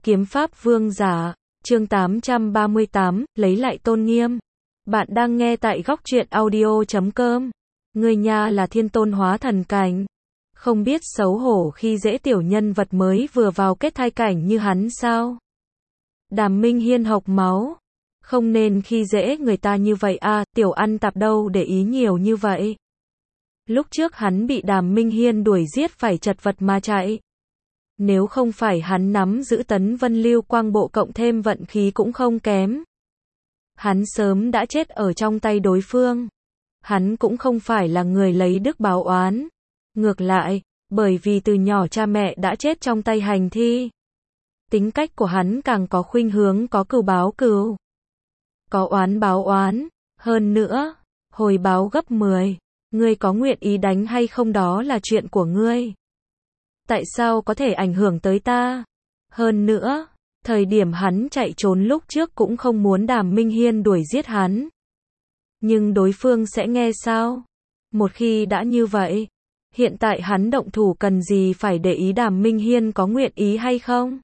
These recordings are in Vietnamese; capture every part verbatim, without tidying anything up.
Kiếm Pháp Vương Giả, chương tám trăm ba mươi tám, lấy lại tôn nghiêm. Bạn đang nghe tại góc truyện audio chấm com. Người nhà là thiên tôn hóa thần cảnh. Không biết xấu hổ khi dễ tiểu nhân vật mới vừa vào kết thai cảnh như hắn sao? Đàm Minh Hiên hộc máu. Không nên khi dễ người ta như vậy à, tiểu ăn tạp đâu để ý nhiều như vậy. Lúc trước hắn bị Đàm Minh Hiên đuổi giết phải chật vật mà chạy. Nếu không phải hắn nắm giữ tấn vân lưu quang bộ cộng thêm vận khí cũng không kém. Hắn sớm đã chết ở trong tay đối phương. Hắn cũng không phải là người lấy đức báo oán. Ngược lại, bởi vì từ nhỏ cha mẹ đã chết trong tay hành thi. Tính cách của hắn càng có khuynh hướng có cừu báo cừu. Có oán báo oán. Hơn nữa, hồi báo gấp mười. Ngươi có nguyện ý đánh hay không đó là chuyện của ngươi. Tại sao có thể ảnh hưởng tới ta? Hơn nữa, thời điểm hắn chạy trốn lúc trước cũng không muốn Đàm Minh Hiên đuổi giết hắn. Nhưng đối phương sẽ nghe sao? Một khi đã như vậy, hiện tại hắn động thủ cần gì phải để ý Đàm Minh Hiên có nguyện ý hay không?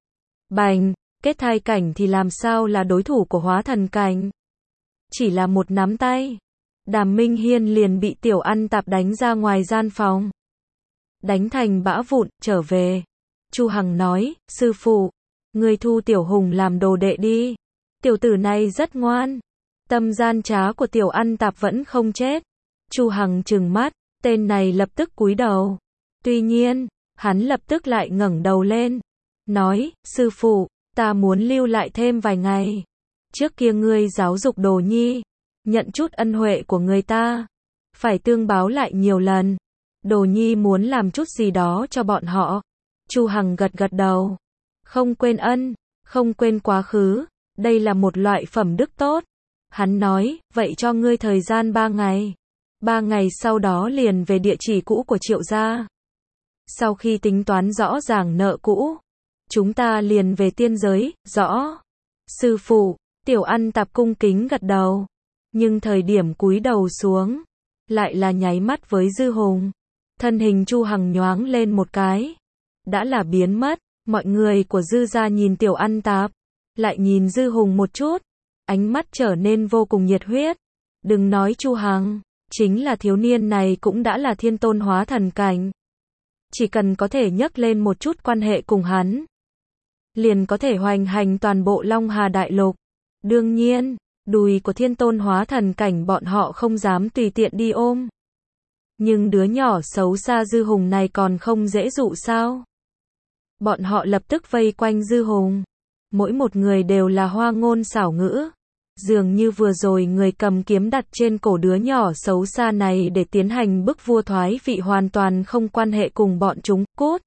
Bành, kết thai cảnh thì làm sao là đối thủ của hóa thần cảnh? Chỉ là một nắm tay, Đàm Minh Hiên liền bị tiểu ăn tạp đánh ra ngoài gian phòng. Đánh thành bã vụn, trở về. Chu Hằng nói, sư phụ, ngươi thu tiểu hùng làm đồ đệ đi. Tiểu tử này rất ngoan. Tâm gian trá của tiểu ăn tạp vẫn không chết. Chu Hằng trừng mắt, tên này lập tức cúi đầu. Tuy nhiên, hắn lập tức lại ngẩng đầu lên. Nói, sư phụ, ta muốn lưu lại thêm vài ngày. Trước kia ngươi giáo dục Đồ Nhi, nhận chút ân huệ của người ta. Phải tương báo lại nhiều lần. Đồ Nhi muốn làm chút gì đó cho bọn họ. Chu Hằng gật gật đầu. Không quên ân, không quên quá khứ. Đây là một loại phẩm đức tốt. Hắn nói, vậy cho ngươi thời gian ba ngày. Ba ngày sau đó liền về địa chỉ cũ của Triệu gia. Sau khi tính toán rõ ràng nợ cũ, chúng ta liền về tiên giới, rõ. Sư phụ, tiểu ăn tạp cung kính gật đầu. Nhưng thời điểm cúi đầu xuống, lại là nháy mắt với Dư Hùng. Thân hình Chu Hằng nhoáng lên một cái. Đã là biến mất. Mọi người của Dư gia nhìn tiểu ăn tạp. Lại nhìn Dư Hùng một chút. Ánh mắt trở nên vô cùng nhiệt huyết. Đừng nói Chu Hằng. Chính là thiếu niên này cũng đã là thiên tôn hóa thần cảnh. Chỉ cần có thể nhấc lên một chút quan hệ cùng hắn, liền có thể hoành hành toàn bộ Long Hà Đại Lục. Đương nhiên, đùi của thiên tôn hóa thần cảnh bọn họ không dám tùy tiện đi ôm. Nhưng đứa nhỏ xấu xa Dư Hùng này còn không dễ dụ sao? Bọn họ lập tức vây quanh Dư Hùng. Mỗi một người đều là hoa ngôn xảo ngữ. Dường như vừa rồi người cầm kiếm đặt trên cổ đứa nhỏ xấu xa này để tiến hành bức vua thoái vị hoàn toàn không quan hệ cùng bọn chúng, cút.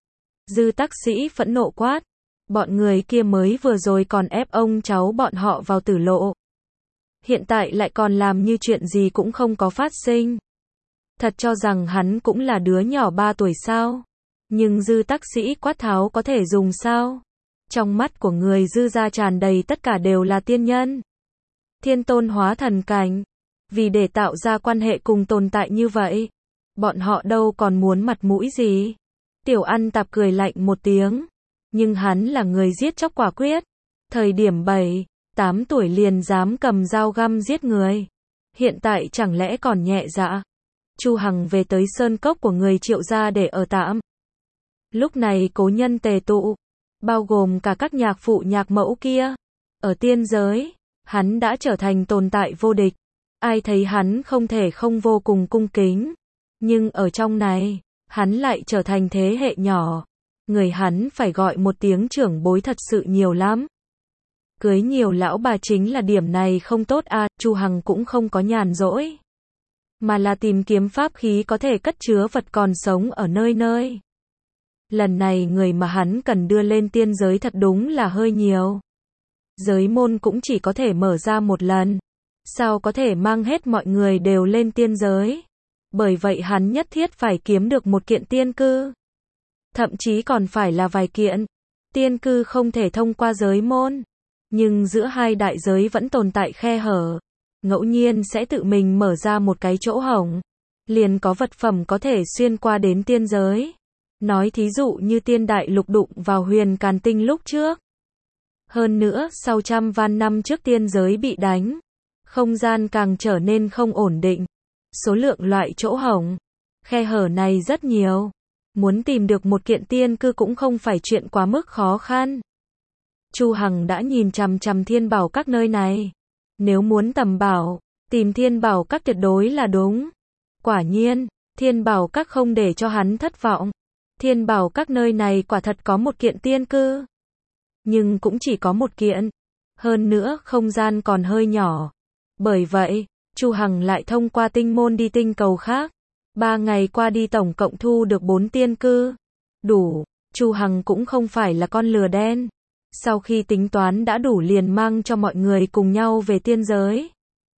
Dư Tắc Sĩ phẫn nộ quát. Bọn người kia mới vừa rồi còn ép ông cháu bọn họ vào tử lộ. Hiện tại lại còn làm như chuyện gì cũng không có phát sinh. Thật cho rằng hắn cũng là đứa nhỏ ba tuổi sao? Nhưng Dư Tắc Sĩ quát tháo có thể dùng sao? Trong mắt của người Dư gia tràn đầy tất cả đều là tiên nhân. Thiên tôn hóa thần cảnh. Vì để tạo ra quan hệ cùng tồn tại như vậy, bọn họ đâu còn muốn mặt mũi gì? Tiểu ăn tạp cười lạnh một tiếng. Nhưng hắn là người giết chóc quả quyết. Thời điểm bảy, tám tuổi liền dám cầm dao găm giết người. Hiện tại chẳng lẽ còn nhẹ dạ? Chu Hằng về tới sơn cốc của người Triệu gia để ở tạm. Lúc này cố nhân tề tụ, bao gồm cả các nhạc phụ nhạc mẫu kia. Ở tiên giới, hắn đã trở thành tồn tại vô địch. Ai thấy hắn không thể không vô cùng cung kính. Nhưng ở trong này, hắn lại trở thành thế hệ nhỏ. Người hắn phải gọi một tiếng trưởng bối thật sự nhiều lắm. Cưới nhiều lão bà chính là điểm này không tốt à, Chu Hằng cũng không có nhàn rỗi. Mà là tìm kiếm pháp khí có thể cất chứa vật còn sống ở nơi nơi. Lần này người mà hắn cần đưa lên tiên giới thật đúng là hơi nhiều. Giới môn cũng chỉ có thể mở ra một lần. Sao có thể mang hết mọi người đều lên tiên giới? Bởi vậy hắn nhất thiết phải kiếm được một kiện tiên cư. Thậm chí còn phải là vài kiện. Tiên cư không thể thông qua giới môn. Nhưng giữa hai đại giới vẫn tồn tại khe hở. Ngẫu nhiên sẽ tự mình mở ra một cái chỗ hổng. Liền có vật phẩm có thể xuyên qua đến tiên giới. Nói thí dụ như tiên đại lục đụng vào huyền càn tinh lúc trước. Hơn nữa, sau trăm van năm trước tiên giới bị đánh, không gian càng trở nên không ổn định. Số lượng loại chỗ hổng, khe hở này rất nhiều. Muốn tìm được một kiện tiên cư cũng không phải chuyện quá mức khó khăn. Chu Hằng đã nhìn chằm chằm thiên bảo các nơi này. Nếu muốn tầm bảo, tìm thiên bảo các tuyệt đối là đúng. Quả nhiên, thiên bảo các không để cho hắn thất vọng. Thiên bảo các nơi này quả thật có một kiện tiên cư. Nhưng cũng chỉ có một kiện. Hơn nữa, không gian còn hơi nhỏ. Bởi vậy, Chu Hằng lại thông qua tinh môn đi tinh cầu khác. Ba ngày qua đi tổng cộng thu được bốn tiên cư. Đủ, Chu Hằng cũng không phải là con lừa đen. Sau khi tính toán đã đủ liền mang cho mọi người cùng nhau về tiên giới.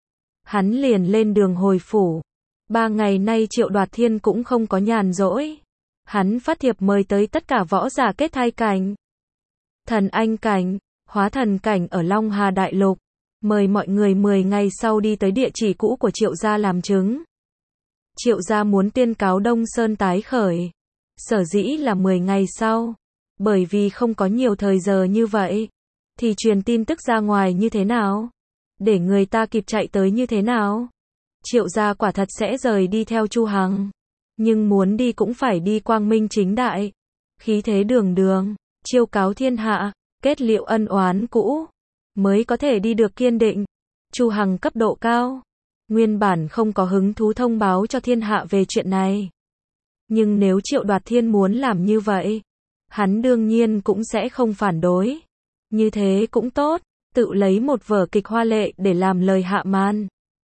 Hắn liền lên đường hồi phủ. Ba ngày nay Triệu Đoạt Thiên cũng không có nhàn rỗi. Hắn phát thiệp mời tới tất cả võ giả kết thai cảnh, thần anh cảnh, hóa thần cảnh ở Long Hà Đại Lục. Mời mọi người mười ngày sau đi tới địa chỉ cũ của Triệu gia làm chứng. Triệu gia muốn tuyên cáo Đông Sơn tái khởi. Sở dĩ là mười ngày sau. Bởi vì không có nhiều thời giờ như vậy. Thì truyền tin tức ra ngoài như thế nào? Để người ta kịp chạy tới như thế nào? Triệu gia quả thật sẽ rời đi theo Chu Hằng. Nhưng muốn đi cũng phải đi quang minh chính đại. Khí thế đường đường, chiêu cáo thiên hạ, kết liễu ân oán cũ. Mới có thể đi được kiên định. Chu Hằng cấp độ cao. Nguyên bản không có hứng thú thông báo cho thiên hạ về chuyện này. Nhưng nếu Triệu Đoạt Thiên muốn làm như vậy, hắn đương nhiên cũng sẽ không phản đối. Như thế cũng tốt, tự lấy một vở kịch hoa lệ để làm lời hạ màn.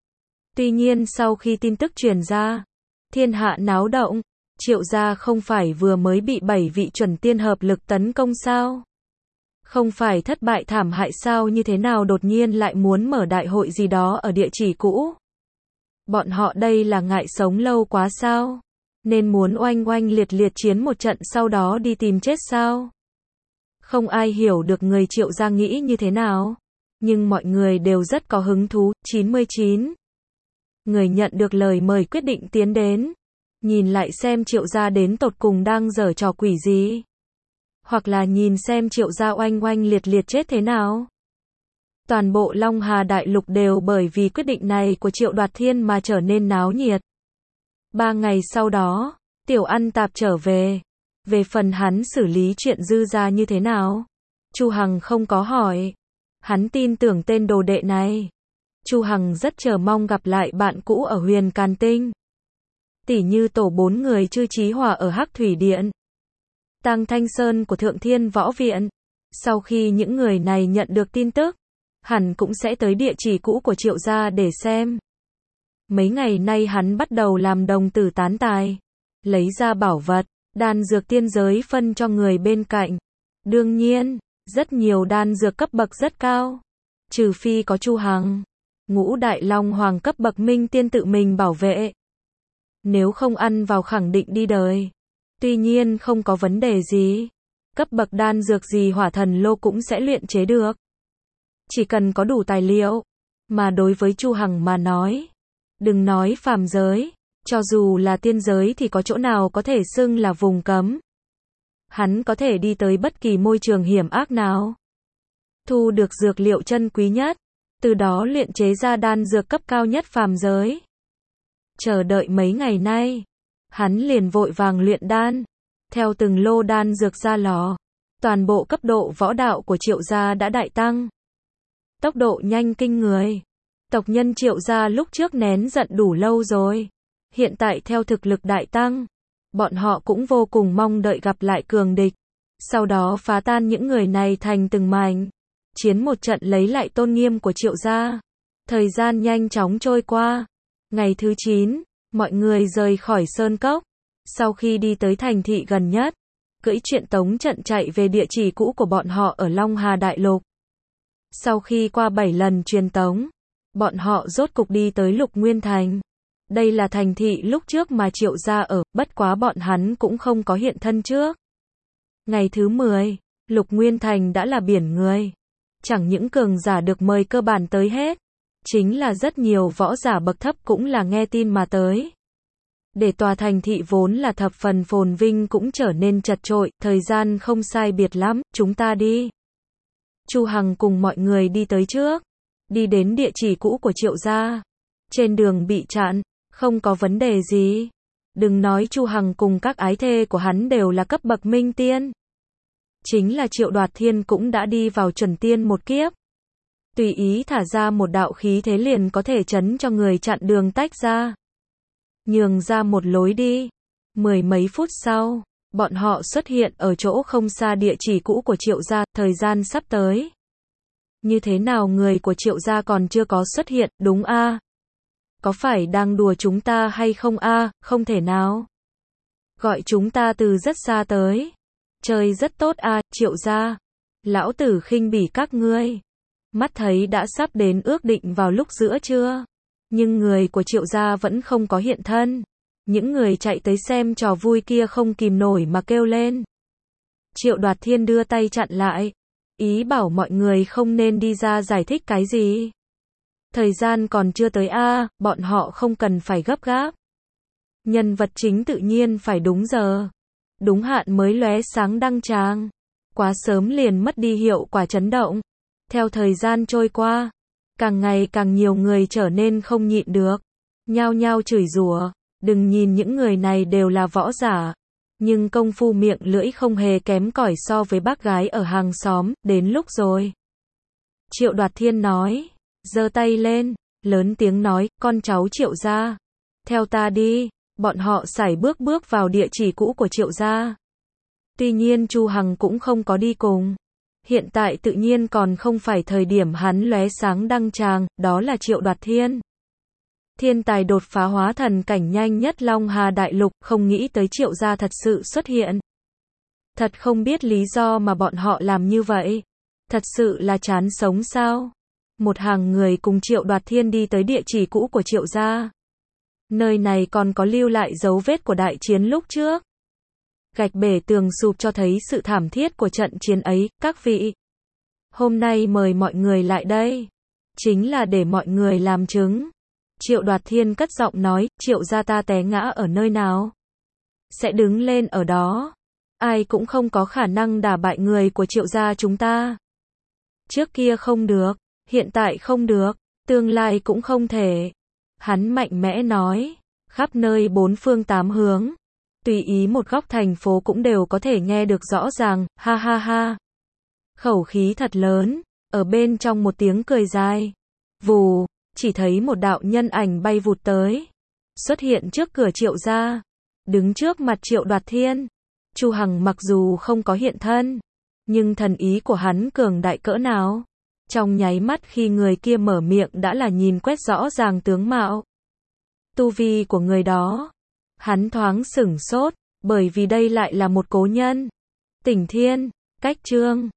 Tuy nhiên sau khi tin tức truyền ra, thiên hạ náo động, Triệu gia không phải vừa mới bị bảy vị chuẩn tiên hợp lực tấn công sao? Không phải thất bại thảm hại sao, như thế nào đột nhiên lại muốn mở đại hội gì đó ở địa chỉ cũ? Bọn họ đây là ngại sống lâu quá sao? Nên muốn oanh oanh liệt liệt chiến một trận sau đó đi tìm chết sao? Không ai hiểu được người Triệu gia nghĩ như thế nào. Nhưng mọi người đều rất có hứng thú. chín mươi chín người nhận được lời mời quyết định tiến đến. Nhìn lại xem Triệu gia đến tột cùng đang giở trò quỷ gì. Hoặc là nhìn xem Triệu gia oanh oanh liệt liệt chết thế nào. Toàn bộ Long Hà Đại Lục đều bởi vì quyết định này của Triệu Đoạt Thiên mà trở nên náo nhiệt. Ba ngày sau đó, Tiểu Ăn Tạp trở về. Về phần hắn xử lý chuyện dư gia như thế nào, Chu Hằng không có hỏi. Hắn tin tưởng tên đồ đệ này. Chu Hằng rất chờ mong gặp lại bạn cũ ở Huyền Càn Tinh. Tỉ như tổ bốn người Chư Chí Hỏa ở Hắc Thủy Điện, Tang Thanh Sơn của Thượng Thiên Võ Viện. Sau khi những người này nhận được tin tức, hẳn cũng sẽ tới địa chỉ cũ của Triệu gia để xem. Mấy ngày nay hắn bắt đầu làm đồng tử tán tài, lấy ra bảo vật, đan dược tiên giới phân cho người bên cạnh. Đương nhiên, rất nhiều đan dược cấp bậc rất cao. Trừ phi có Chu Hằng, Ngũ Đại Long Hoàng cấp bậc minh tiên tự mình bảo vệ. Nếu không ăn vào khẳng định đi đời. Tuy nhiên không có vấn đề gì. Cấp bậc đan dược gì Hỏa Thần Lô cũng sẽ luyện chế được. Chỉ cần có đủ tài liệu. Mà đối với Chu Hằng mà nói, đừng nói phàm giới, cho dù là tiên giới thì có chỗ nào có thể xưng là vùng cấm. Hắn có thể đi tới bất kỳ môi trường hiểm ác nào, thu được dược liệu chân quý nhất, từ đó luyện chế ra đan dược cấp cao nhất phàm giới. Chờ đợi mấy ngày nay, hắn liền vội vàng luyện đan, theo từng lô đan dược ra lò. Toàn bộ cấp độ võ đạo của Triệu gia đã đại tăng. Tốc độ nhanh kinh người. Tộc nhân Triệu gia lúc trước nén giận đủ lâu rồi. Hiện tại theo thực lực đại tăng, bọn họ cũng vô cùng mong đợi gặp lại cường địch. Sau đó phá tan những người này thành từng mảnh. Chiến một trận lấy lại tôn nghiêm của Triệu gia. Thời gian nhanh chóng trôi qua. Ngày thứ chín, mọi người rời khỏi Sơn Cốc. Sau khi đi tới thành thị gần nhất, cưỡi truyện tống trận chạy về địa chỉ cũ của bọn họ ở Long Hà Đại Lục. Sau khi qua bảy lần truyền tống, bọn họ rốt cục đi tới Lục Nguyên Thành. Đây là thành thị lúc trước mà Triệu gia ở, bất quá bọn hắn cũng không có hiện thân trước. Ngày thứ mười, Lục Nguyên Thành đã là biển người. Chẳng những cường giả được mời cơ bản tới hết, chính là rất nhiều võ giả bậc thấp cũng là nghe tin mà tới. Để tòa thành thị vốn là thập phần phồn vinh cũng trở nên chật chội, thời gian không sai biệt lắm, chúng ta đi. Chu Hằng cùng mọi người đi tới trước, đi đến địa chỉ cũ của Triệu gia. Trên đường bị chặn, không có vấn đề gì. Đừng nói Chu Hằng cùng các ái thê của hắn đều là cấp bậc minh tiên. Chính là Triệu Đoạt Thiên cũng đã đi vào chuẩn tiên một kiếp. Tùy ý thả ra một đạo khí thế liền có thể chấn cho người chặn đường tách ra. Nhường ra một lối đi. Mười mấy phút sau, bọn họ xuất hiện ở chỗ không xa địa chỉ cũ của Triệu gia, thời gian sắp tới. Như thế nào người của Triệu gia còn chưa có xuất hiện, đúng a? Có phải đang đùa chúng ta hay không a? Không thể nào. Gọi chúng ta từ rất xa tới. Chơi rất tốt a, Triệu gia. Lão tử khinh bỉ các ngươi. Mắt thấy đã sắp đến ước định vào lúc giữa trưa. Nhưng người của Triệu gia vẫn không có hiện thân. Những người chạy tới xem trò vui kia không kìm nổi mà kêu lên. Triệu Đoạt Thiên đưa tay chặn lại. Ý bảo mọi người không nên đi ra giải thích cái gì. Thời gian còn chưa tới a, bọn họ không cần phải gấp gáp. Nhân vật chính tự nhiên phải đúng giờ. Đúng hạn mới lóe sáng đăng tràng. Quá sớm liền mất đi hiệu quả chấn động. Theo thời gian trôi qua, càng ngày càng nhiều người trở nên không nhịn được. Nhao nhao chửi rủa, đừng nhìn những người này đều là võ giả. Nhưng công phu miệng lưỡi không hề kém cỏi so với bác gái ở hàng xóm, đến lúc rồi. Triệu Đoạt Thiên nói, giơ tay lên, lớn tiếng nói, con cháu Triệu gia. Theo ta đi, bọn họ sải bước bước vào địa chỉ cũ của Triệu gia. Tuy nhiên Chu Hằng cũng không có đi cùng. Hiện tại tự nhiên còn không phải thời điểm hắn lóe sáng đăng tràng, đó là Triệu Đoạt Thiên. Thiên tài đột phá hóa thần cảnh nhanh nhất Long Hà Đại Lục, không nghĩ tới Triệu gia thật sự xuất hiện. Thật không biết lý do mà bọn họ làm như vậy. Thật sự là chán sống sao? Một hàng người cùng Triệu Đoạt Thiên đi tới địa chỉ cũ của Triệu gia. Nơi này còn có lưu lại dấu vết của đại chiến lúc trước. Gạch bể tường sụp cho thấy sự thảm thiết của trận chiến ấy, các vị. Hôm nay mời mọi người lại đây. Chính là để mọi người làm chứng. Triệu Đoạt Thiên cất giọng nói, Triệu gia ta té ngã ở nơi nào? Sẽ đứng lên ở đó. Ai cũng không có khả năng đả bại người của Triệu gia chúng ta. Trước kia không được, hiện tại không được, tương lai cũng không thể. Hắn mạnh mẽ nói, khắp nơi bốn phương tám hướng. Tùy ý một góc thành phố cũng đều có thể nghe được rõ ràng, ha ha ha. Khẩu khí thật lớn, ở bên trong một tiếng cười dài. Vù, chỉ thấy một đạo nhân ảnh bay vụt tới. Xuất hiện trước cửa Triệu gia. Đứng trước mặt Triệu Đoạt Thiên. Chu Hằng mặc dù không có hiện thân. Nhưng thần ý của hắn cường đại cỡ nào. Trong nháy mắt khi người kia mở miệng đã là nhìn quét rõ ràng tướng mạo. Tu vi của người đó. Hắn thoáng sửng sốt, bởi vì đây lại là một cố nhân. Tỉnh Thiên, Cách Trương,